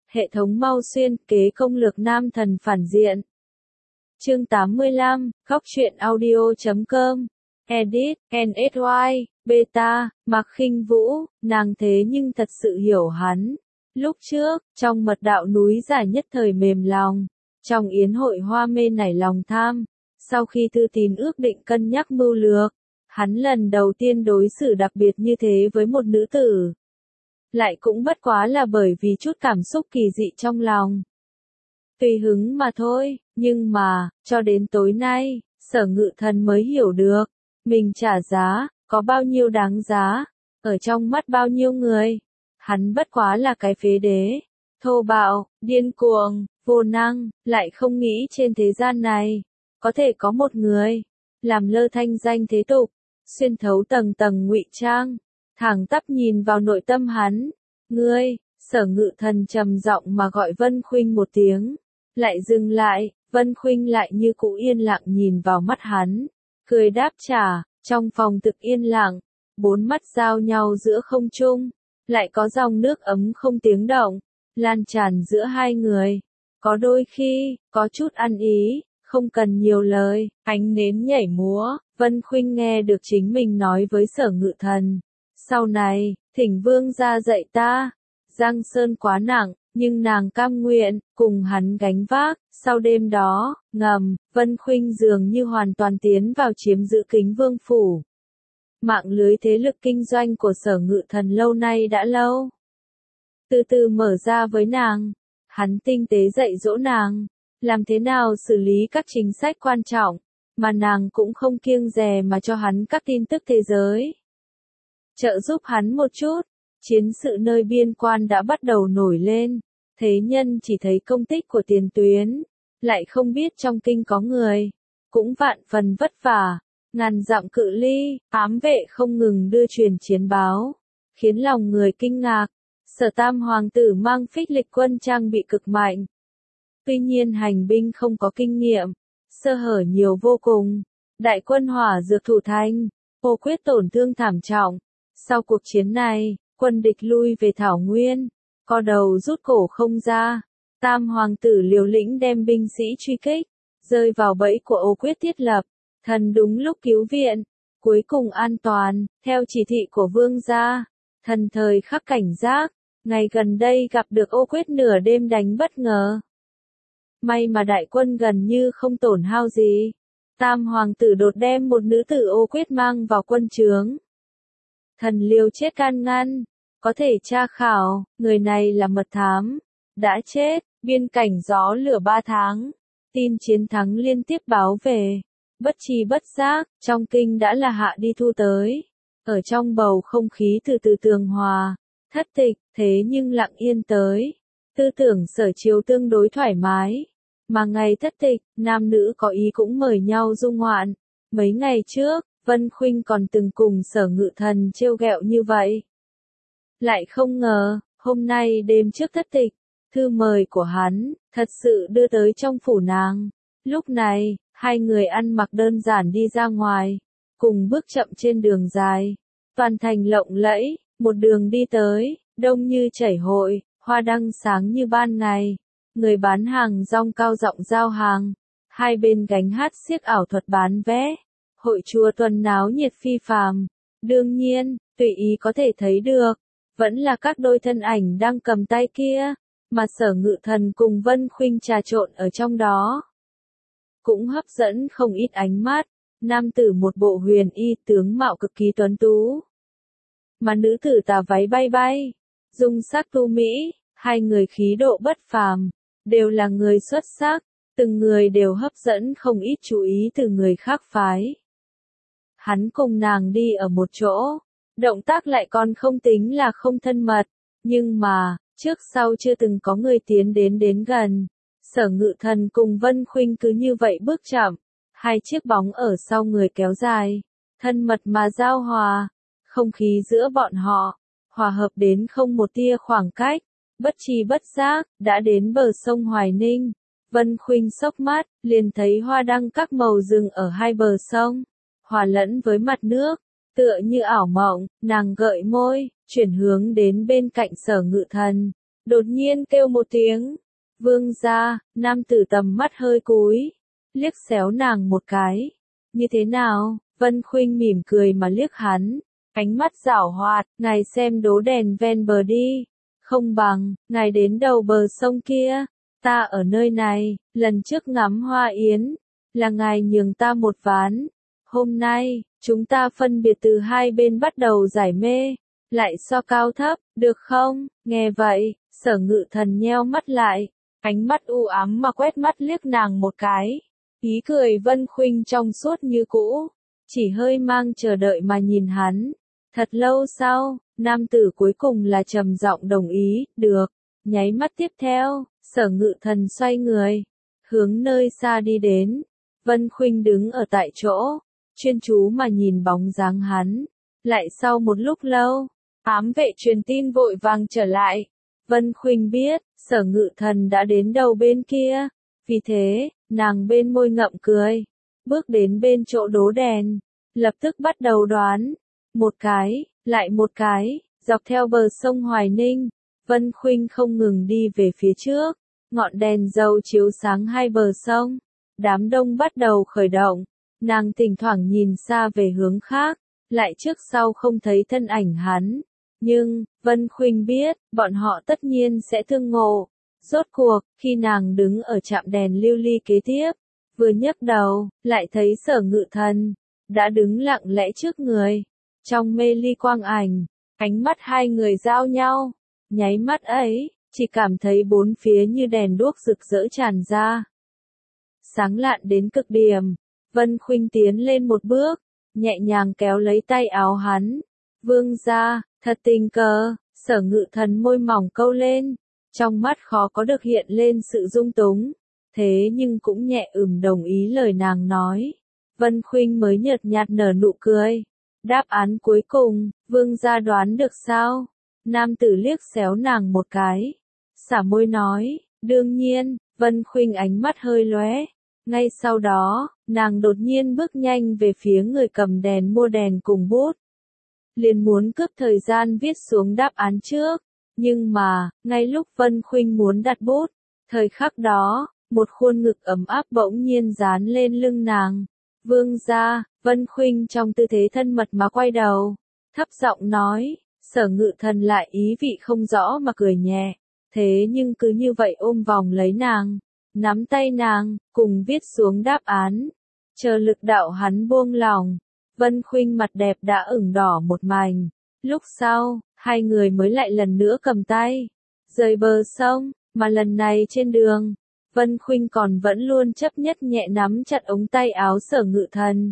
Hệ thống mau xuyên kế công lược nam thần phản diện. Chương 85, Góc truyện audio.com. Edit, NSY, Beta, Mạc Khinh Vũ, nàng thế nhưng thật sự hiểu hắn. Lúc trước, trong mật đạo núi giả nhất thời mềm lòng, trong yến hội hoa mê nảy lòng tham, sau khi Thư Tín ước định cân nhắc mưu lược, hắn lần đầu tiên đối xử đặc biệt như thế với một nữ tử. Lại cũng bất quá là bởi vì chút cảm xúc kỳ dị trong lòng. Tùy hứng mà thôi, nhưng mà, cho đến tối nay, Sở Ngự Thần mới hiểu được, mình trả giá, có bao nhiêu đáng giá, ở trong mắt bao nhiêu người. Hắn bất quá là cái phế đế, thô bạo, điên cuồng, vô năng, lại không nghĩ trên thế gian này, có thể có một người, làm lơ thanh danh thế tục, xuyên thấu tầng tầng ngụy trang, thẳng tắp nhìn vào nội tâm hắn. Ngươi, Sở Ngự Thần trầm giọng mà gọi Vân Khuynh một tiếng, lại dừng lại, Vân Khuynh lại như cũ yên lặng nhìn vào mắt hắn, cười đáp trả, trong phòng thực yên lặng, bốn mắt giao nhau giữa không trung, lại có dòng nước ấm không tiếng động, lan tràn giữa hai người, có đôi khi, có chút ăn ý, không cần nhiều lời, ánh nến nhảy múa, Vân Khuynh nghe được chính mình nói với Sở Ngự Thần. Sau này, thỉnh vương ra dạy ta, Giang Sơn quá nặng, nhưng nàng cam nguyện, cùng hắn gánh vác, sau đêm đó, ngầm, Vân Khuynh dường như hoàn toàn tiến vào chiếm giữ Kính Vương Phủ. Mạng lưới thế lực kinh doanh của Sở Ngự Thần lâu nay đã lâu. Từ từ mở ra với nàng, hắn tinh tế dạy dỗ nàng, làm thế nào xử lý các chính sách quan trọng, mà nàng cũng không kiêng dè mà cho hắn các tin tức thế giới. Trợ giúp hắn một chút, chiến sự nơi biên quan đã bắt đầu nổi lên, thế nhân chỉ thấy công tích của tiền tuyến, lại không biết trong kinh có người, cũng vạn phần vất vả, ngàn dặm cự ly, ám vệ không ngừng đưa truyền chiến báo, khiến lòng người kinh ngạc. Sở Tam hoàng tử mang phích lịch quân trang bị cực mạnh. Tuy nhiên hành binh không có kinh nghiệm, sơ hở nhiều vô cùng, đại quân hỏa dược thủ thành, Ô Quyết tổn thương thảm trọng. Sau cuộc chiến này, quân địch lui về Thảo Nguyên, co đầu rút cổ không ra. Tam hoàng tử liều lĩnh đem binh sĩ truy kích, rơi vào bẫy của Ô Quyết thiết lập, thần đúng lúc cứu viện, cuối cùng an toàn, theo chỉ thị của vương gia, thần thời khắc cảnh giác, ngày gần đây gặp được Ô Quyết nửa đêm đánh bất ngờ. May mà đại quân gần như không tổn hao gì, Tam hoàng tử đột đem một nữ tử Ô Quyết mang vào quân trướng. Thần liều chết can ngăn, có thể tra khảo, người này là mật thám, đã chết, biên cảnh gió lửa 3 tháng, tin chiến thắng liên tiếp báo về, bất tri bất giác, trong kinh đã là hạ đi thu tới, ở trong bầu không khí từ từ tường hòa, thất tịch, thế nhưng lặng yên tới, tư tưởng Sở Triều tương đối thoải mái, mà ngày thất tịch, nam nữ có ý cũng mời nhau dung ngoạn, mấy ngày trước, Vân Khuynh còn từng cùng Sở Ngự Thần trêu ghẹo như vậy. Lại không ngờ, hôm nay đêm trước thất tịch, thư mời của hắn, thật sự đưa tới trong phủ nàng. Lúc này, hai người ăn mặc đơn giản đi ra ngoài, cùng bước chậm trên đường dài. Toàn thành lộng lẫy, một đường đi tới, đông như chảy hội, hoa đăng sáng như ban ngày. Người bán hàng rong cao giọng giao hàng, hai bên gánh hát xiếc ảo thuật bán vé. Hội chùa tuần náo nhiệt phi phàm, đương nhiên, tùy ý có thể thấy được, vẫn là các đôi thân ảnh đang cầm tay kia, mà Sở Ngự Thần cùng Vân Khuynh trà trộn ở trong đó. Cũng hấp dẫn không ít ánh mắt, nam tử một bộ huyền y tướng mạo cực kỳ tuấn tú, mà nữ tử tà váy bay bay, dung sắc tu mỹ, hai người khí độ bất phàm, đều là người xuất sắc, từng người đều hấp dẫn không ít chú ý từ người khác phái. Hắn cùng nàng đi ở một chỗ, động tác lại còn không tính là không thân mật, nhưng mà, trước sau chưa từng có người tiến đến gần. Sở Ngự Thần cùng Vân Khuynh cứ như vậy bước chậm, hai chiếc bóng ở sau người kéo dài, thân mật mà giao hòa, không khí giữa bọn họ, hòa hợp đến không một tia khoảng cách, bất tri bất giác, đã đến bờ sông Hoài Ninh. Vân Khuynh xốc mắt, liền thấy hoa đăng các màu rừng ở hai bờ sông, hòa lẫn với mặt nước, tựa như ảo mộng, nàng gợi môi, chuyển hướng đến bên cạnh Sở Ngự Thần, đột nhiên kêu một tiếng. Vương gia, nam tử tầm mắt hơi cúi, liếc xéo nàng một cái. Như thế nào? Vân Khuynh mỉm cười mà liếc hắn, ánh mắt giảo hoạt, ngài xem đố đèn ven bờ đi. Không bằng, ngài đến đầu bờ sông kia, ta ở nơi này, lần trước ngắm hoa yến, là ngài nhường ta một ván. Hôm nay, chúng ta phân biệt từ hai bên bắt đầu giải mê, lại so cao thấp, được không? Nghe vậy, Sở Ngự Thần nheo mắt lại, ánh mắt u ám mà quét mắt liếc nàng một cái. Ý cười Vân Khuynh trong suốt như cũ, chỉ hơi mang chờ đợi mà nhìn hắn. Thật lâu sau, nam tử cuối cùng là trầm giọng đồng ý, được. Nháy mắt tiếp theo, Sở Ngự Thần xoay người, hướng nơi xa đi đến. Vân Khuynh đứng ở tại chỗ, chuyên chú mà nhìn bóng dáng hắn. Lại sau một lúc lâu, ám vệ truyền tin vội vàng trở lại. Vân Khuynh biết, Sở Ngự Thần đã đến đầu bên kia. Vì thế, nàng bên môi ngậm cười, bước đến bên chỗ đố đèn, lập tức bắt đầu đoán. Một cái, lại một cái, dọc theo bờ sông Hoài Ninh, Vân Khuynh không ngừng đi về phía trước. Ngọn đèn dầu chiếu sáng hai bờ sông. Đám đông bắt đầu khởi động. Nàng thỉnh thoảng nhìn xa về hướng khác, lại trước sau không thấy thân ảnh hắn. Nhưng, Vân Khuynh biết, bọn họ tất nhiên sẽ tương ngộ. Rốt cuộc, khi nàng đứng ở trạm đèn lưu ly kế tiếp, vừa nhấc đầu, lại thấy Sở Ngự Thần đã đứng lặng lẽ trước người. Trong mê ly quang ảnh, ánh mắt hai người giao nhau. Nháy mắt ấy, chỉ cảm thấy bốn phía như đèn đuốc rực rỡ tràn ra. Sáng lạn đến cực điểm, Vân Khuynh tiến lên một bước, nhẹ nhàng kéo lấy tay áo hắn. Vương gia, thật tình cờ. Sở Ngự Thần môi mỏng câu lên, trong mắt khó có được hiện lên sự dung túng. Thế nhưng cũng nhẹ đồng ý lời nàng nói. Vân Khuynh mới nhợt nhạt nở nụ cười. Đáp án cuối cùng, vương gia đoán được sao? Nam tử liếc xéo nàng một cái, xả môi nói, đương nhiên. Vân Khuynh ánh mắt hơi lóe. Ngay sau đó, nàng đột nhiên bước nhanh về phía người cầm đèn mua đèn cùng bút. Liền muốn cướp thời gian viết xuống đáp án trước. Nhưng mà, ngay lúc Vân Khuynh muốn đặt bút, thời khắc đó, một khuôn ngực ấm áp bỗng nhiên dán lên lưng nàng. Vương gia, Vân Khuynh trong tư thế thân mật mà quay đầu, thấp giọng nói. Sở Ngự Thần lại ý vị không rõ mà cười nhẹ. Thế nhưng cứ như vậy ôm vòng lấy nàng, nắm tay nàng, cùng viết xuống đáp án. Chờ lực đạo hắn buông lỏng, Vân Khuynh mặt đẹp đã ửng đỏ một mảnh. Lúc sau, hai người mới lại lần nữa cầm tay, rời bờ sông, mà lần này trên đường, Vân Khuynh còn vẫn luôn chấp nhất nhẹ nắm chặt ống tay áo Sở Ngự Thần.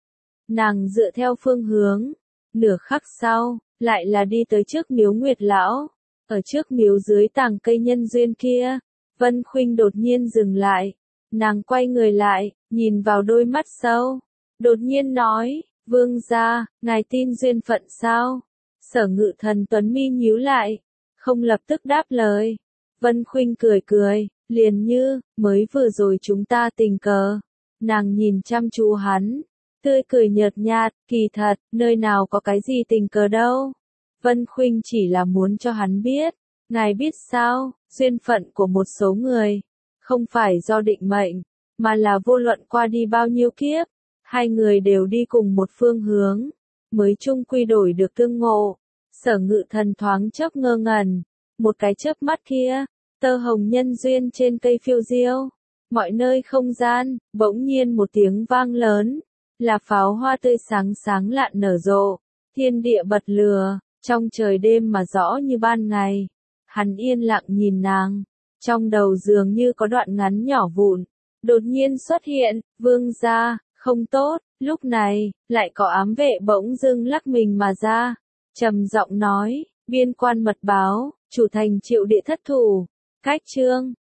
Nàng dựa theo phương hướng, nửa khắc sau, lại là đi tới trước miếu Nguyệt Lão. Ở trước miếu dưới tàng cây nhân duyên kia, Vân Khuynh đột nhiên dừng lại. Nàng quay người lại, nhìn vào đôi mắt sâu, đột nhiên nói, vương gia, ngài tin duyên phận sao? Sở Ngự Thần tuấn mi nhíu lại, không lập tức đáp lời. Vân Khuynh cười cười, liền như, mới vừa rồi chúng ta tình cờ. Nàng nhìn chăm chú hắn, tươi cười nhợt nhạt, kỳ thật, nơi nào có cái gì tình cờ đâu. Vân Khuynh chỉ là muốn cho hắn biết, ngài biết sao, duyên phận của một số người, không phải do định mệnh, mà là vô luận qua đi bao nhiêu kiếp, hai người đều đi cùng một phương hướng, mới chung quy đổi được tương ngộ. Sở Ngự Thần thoáng chốc ngơ ngẩn, một cái chớp mắt kia, tơ hồng nhân duyên trên cây phiêu diêu, mọi nơi không gian, bỗng nhiên một tiếng vang lớn, là pháo hoa tươi sáng sáng lạn nở rộ, thiên địa bật lửa, trong trời đêm mà rõ như ban ngày. Hắn yên lặng nhìn nàng, trong đầu dường như có đoạn ngắn nhỏ vụn, đột nhiên xuất hiện, vương gia, không tốt. Lúc này, lại có ám vệ bỗng dưng lắc mình mà ra, trầm giọng nói, biên quan mật báo, chủ thành Triệu Địa thất thủ. Cách chương